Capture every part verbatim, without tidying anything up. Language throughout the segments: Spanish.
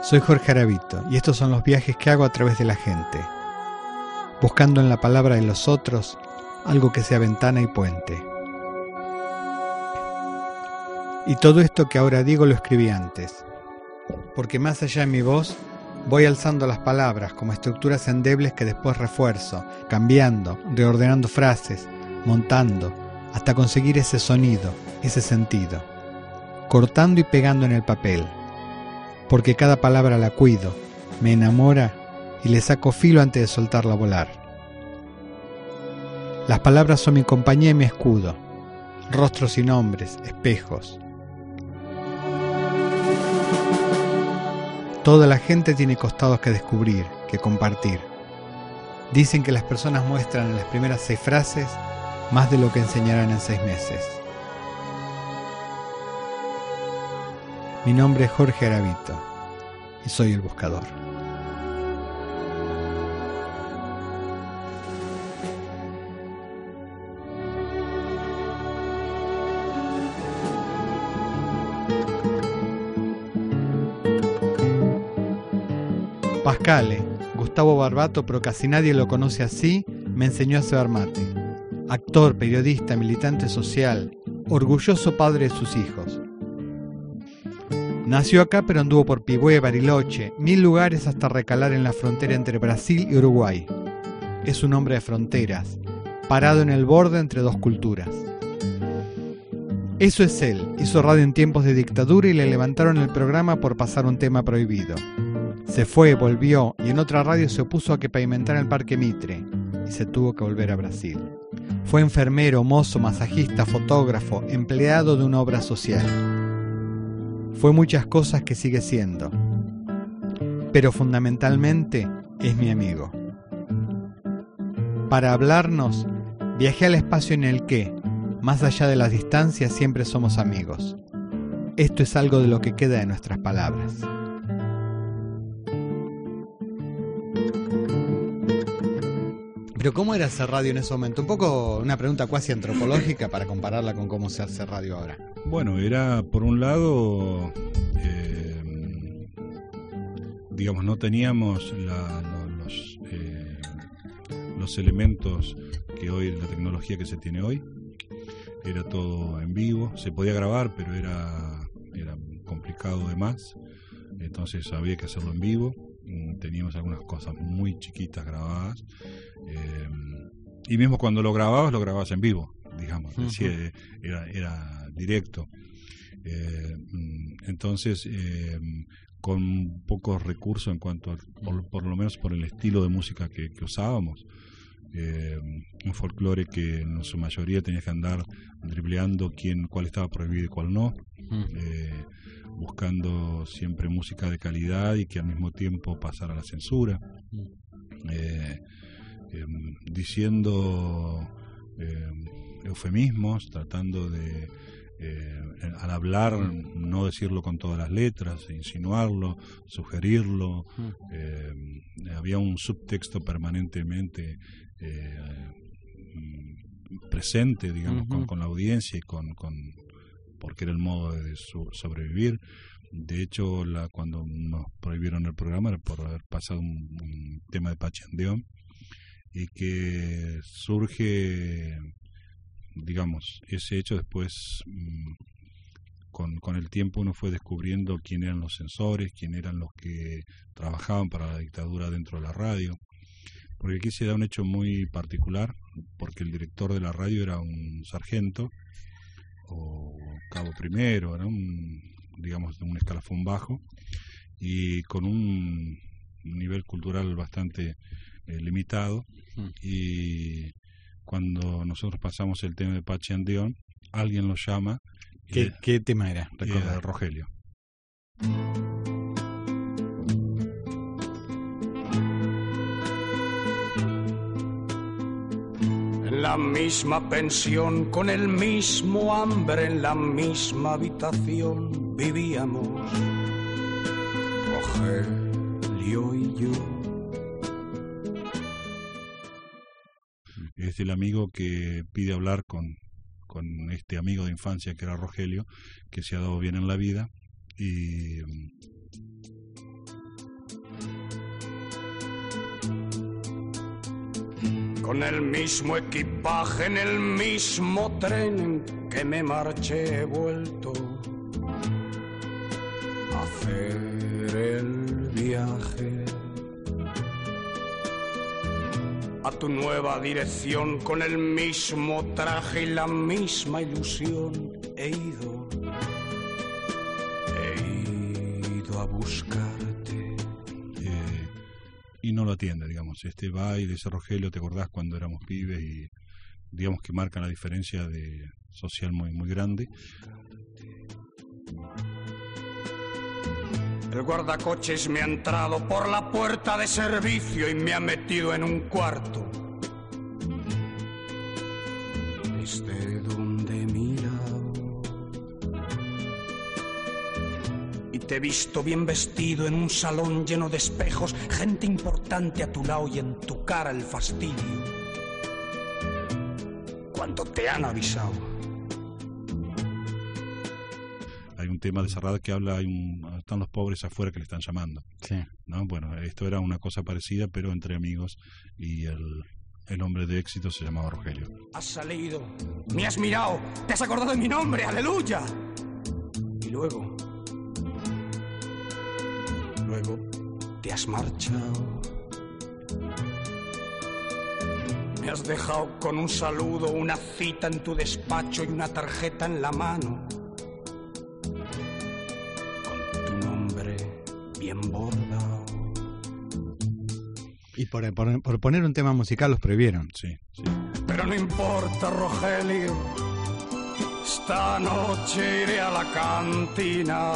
Soy Jorge Aravito y estos son los viajes que hago a través de la gente, buscando en la palabra de los otros algo que sea ventana y puente. Y todo esto que ahora digo lo escribí antes, porque más allá de mi voz voy alzando las palabras como estructuras endebles que después refuerzo, cambiando, reordenando frases, montando, hasta conseguir ese sonido, ese sentido, cortando y pegando en el papel, porque cada palabra la cuido, me enamora y le saco filo antes de soltarla a volar. Las palabras son mi compañía y mi escudo, rostros y nombres, espejos. Toda la gente tiene costados que descubrir, que compartir. Dicen que las personas muestran en las primeras seis frases más de lo que enseñarán en seis meses. Mi nombre es Jorge Aravito y soy el buscador. Pascale, Gustavo Barbato, pero casi nadie lo conoce así, me enseñó a cebar mate. Actor, periodista, militante social, orgulloso padre de sus hijos. Nació acá pero anduvo por Pigüé, Bariloche, mil lugares hasta recalar en la frontera entre Brasil y Uruguay. Es un hombre de fronteras, parado en el borde entre dos culturas. Eso es él, hizo radio en tiempos de dictadura y le levantaron el programa por pasar un tema prohibido. Se fue, volvió y en otra radio se opuso a que pavimentara el Parque Mitre y se tuvo que volver a Brasil. Fue enfermero, mozo, masajista, fotógrafo, empleado de una obra social. Fue muchas cosas que sigue siendo, pero fundamentalmente es mi amigo. Para hablarnos, viajé al espacio en el que, más allá de las distancias, siempre somos amigos. Esto es algo de lo que queda de nuestras palabras. Pero ¿cómo era hacer radio en ese momento? Un poco una pregunta cuasi antropológica para compararla con cómo se hace radio ahora. Bueno, era por un lado, eh, digamos, no teníamos la, los, eh, los elementos que hoy, la tecnología que se tiene hoy. Era todo en vivo, se podía grabar, pero era, era complicado de más, entonces había que hacerlo en vivo. Teníamos algunas cosas muy chiquitas grabadas, eh, y mismo cuando lo grababas, lo grababas en vivo, digamos, uh-huh. Decía, era, era directo. Eh, entonces, eh, con pocos recursos en cuanto a, por, por lo menos por el estilo de música que, que usábamos. Eh, un folclore que en su mayoría tenías que andar dribleando quién, cuál estaba prohibido y cuál no, uh-huh. eh, buscando siempre música de calidad y que al mismo tiempo pasara la censura, uh-huh. eh, eh, diciendo eh, eufemismos, tratando de eh, al hablar no decirlo con todas las letras, insinuarlo, sugerirlo, uh-huh. eh, había un subtexto permanentemente Eh, presente, digamos, uh-huh. con, con la audiencia y con, con porque era el modo de su, sobrevivir. De hecho, la, cuando nos prohibieron el programa era por haber pasado un, un tema de Pachandeón, y que surge, digamos, ese hecho después, mmm, con, con el tiempo uno fue descubriendo quién eran los censores, quién eran los que trabajaban para la dictadura dentro de la radio. Porque aquí se da un hecho muy particular, porque el director de la radio era un sargento, o cabo primero, era un, digamos, un escalafón bajo, y con un nivel cultural bastante eh, limitado, y cuando nosotros pasamos el tema de Pachandeón, alguien lo llama. ¿Qué, eh, ¿qué tema era? Eh, Rogelio. La misma pensión, con el mismo hambre, en la misma habitación vivíamos, Rogelio y yo. Es el amigo que pide hablar con, con este amigo de infancia que era Rogelio, que se ha dado bien en la vida, y con el mismo equipaje en el mismo tren en que me marché he vuelto a hacer el viaje a tu nueva dirección con el mismo traje y la misma ilusión. He ido, he ido a buscarte. Eh, y no lo atiende, digamos. Este va y dice: Rogelio, ¿te acordás cuando éramos pibes? Y digamos que marca la diferencia de social muy, muy grande. El guardacoches me ha entrado por la puerta de servicio y me ha metido en un cuarto. Desde donde he mirado y te he visto bien vestido en un salón lleno de espejos, gente importante a tu lado y en tu cara el fastidio. Cuando te han avisado. Hay un tema de Serrat que habla, hay un, están los pobres afuera que le están llamando. Sí. ¿No? Bueno, esto era una cosa parecida, pero entre amigos, y el, el hombre de éxito se llamaba Rogelio. Has salido, me has mirado, te has acordado de mi nombre, aleluya. Y luego, luego te has marchado. Me has dejado con un saludo, una cita en tu despacho y una tarjeta en la mano. Bien bordado. Y por, por, por poner un tema musical los prohibieron. Sí, sí. Pero no importa, Rogelio, esta noche iré a la cantina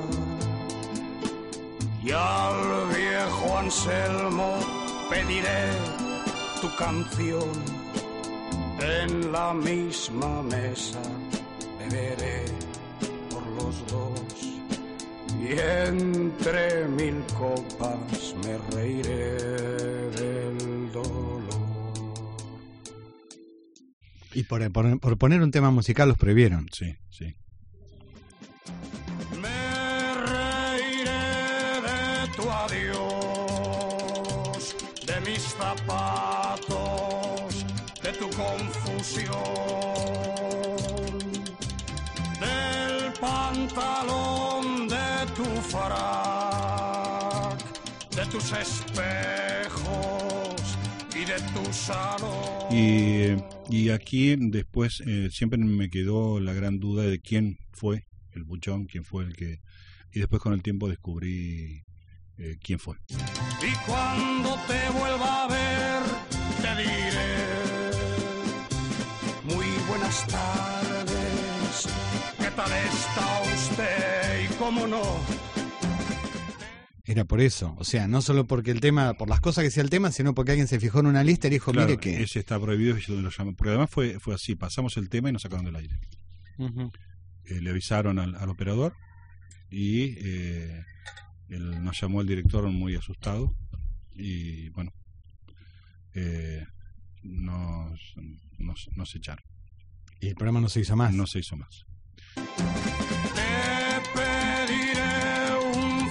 y al viejo Anselmo pediré tu canción. En la misma mesa beberé por los dos y entre mil copas me reiré del dolor. Y por, por, por poner un tema musical los prohibieron. Sí, sí. Me reiré de tu adiós, de mis zapatos, de tu confusión, del pantalón de tu frac, de tus espejos y de tu salón. Y, y aquí después eh, siempre me quedó la gran duda de quién fue el buchón, quién fue el que... Y después con el tiempo descubrí eh, quién fue. Y cuando te vuelva a ver, te diré muy buenas tardes, ¿qué tal está usted? Y cómo no. Era por eso, o sea, no solo porque el tema, por las cosas que decía el tema, sino porque alguien se fijó en una lista y dijo, Claro, mire que... ese está prohibido y yo lo llamo. Porque además fue, fue así, pasamos el tema y nos sacaron del aire. Uh-huh. Eh, le avisaron al, al operador y eh, él nos llamó el director muy asustado y bueno, eh, nos, nos, nos echaron. Y el programa no se hizo más. No se hizo más. Te pediré un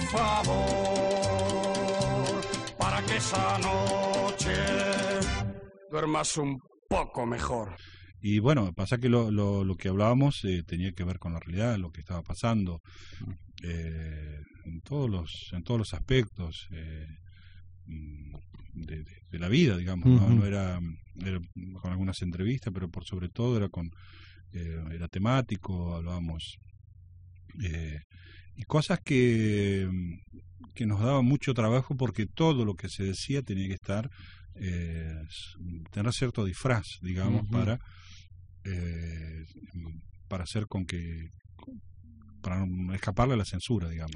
favor para que esa noche duermas un poco mejor. Y bueno, pasa que lo, lo, lo que hablábamos eh, tenía que ver con la realidad, lo que estaba pasando, eh, en todos los en todos los aspectos eh, de, de, de la vida, digamos. Uh-huh. no, no era, era con algunas entrevistas, pero por sobre todo era con eh, era temático, hablábamos eh, y cosas que que nos daba mucho trabajo porque todo lo que se decía tenía que estar eh, tener cierto disfraz, digamos, uh-huh. para Eh, para hacer con que para escaparle a la censura, digamos.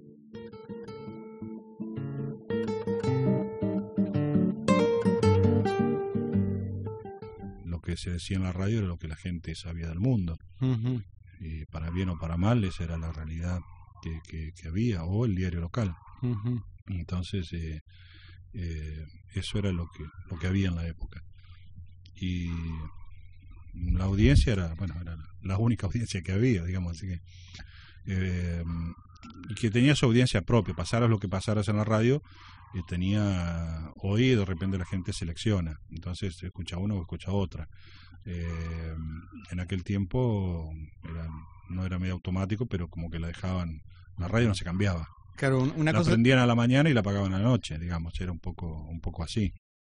Lo que se decía en la radio era lo que la gente sabía del mundo. Uh-huh. Y para bien o para mal esa era la realidad que, que, que había, o el diario local. Uh-huh. Entonces eh, eh, eso era lo que lo que había en la época. Y la audiencia era, bueno, era la única audiencia que había, digamos, así que eh, y que tenía su audiencia propia, pasaras lo que pasaras en la radio, eh, tenía, hoy de repente la gente selecciona, entonces escucha una o escucha otra. Eh, en aquel tiempo era, no era medio automático, pero como que la dejaban, la radio no se cambiaba. Claro, una la cosa... prendían a la mañana y la apagaban a la noche, digamos, era un poco, un poco así.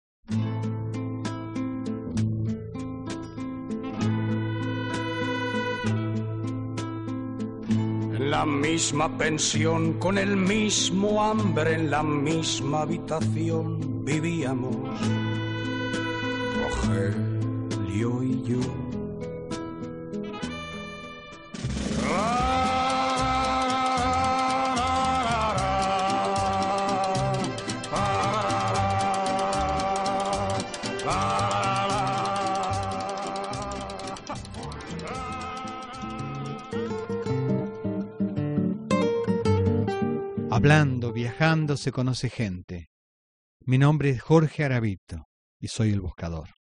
En la misma pensión, con el mismo hambre, en la misma habitación vivíamos Rogelio y yo. Hablando, viajando, se conoce gente. Mi nombre es Jorge Aravito y soy el buscador.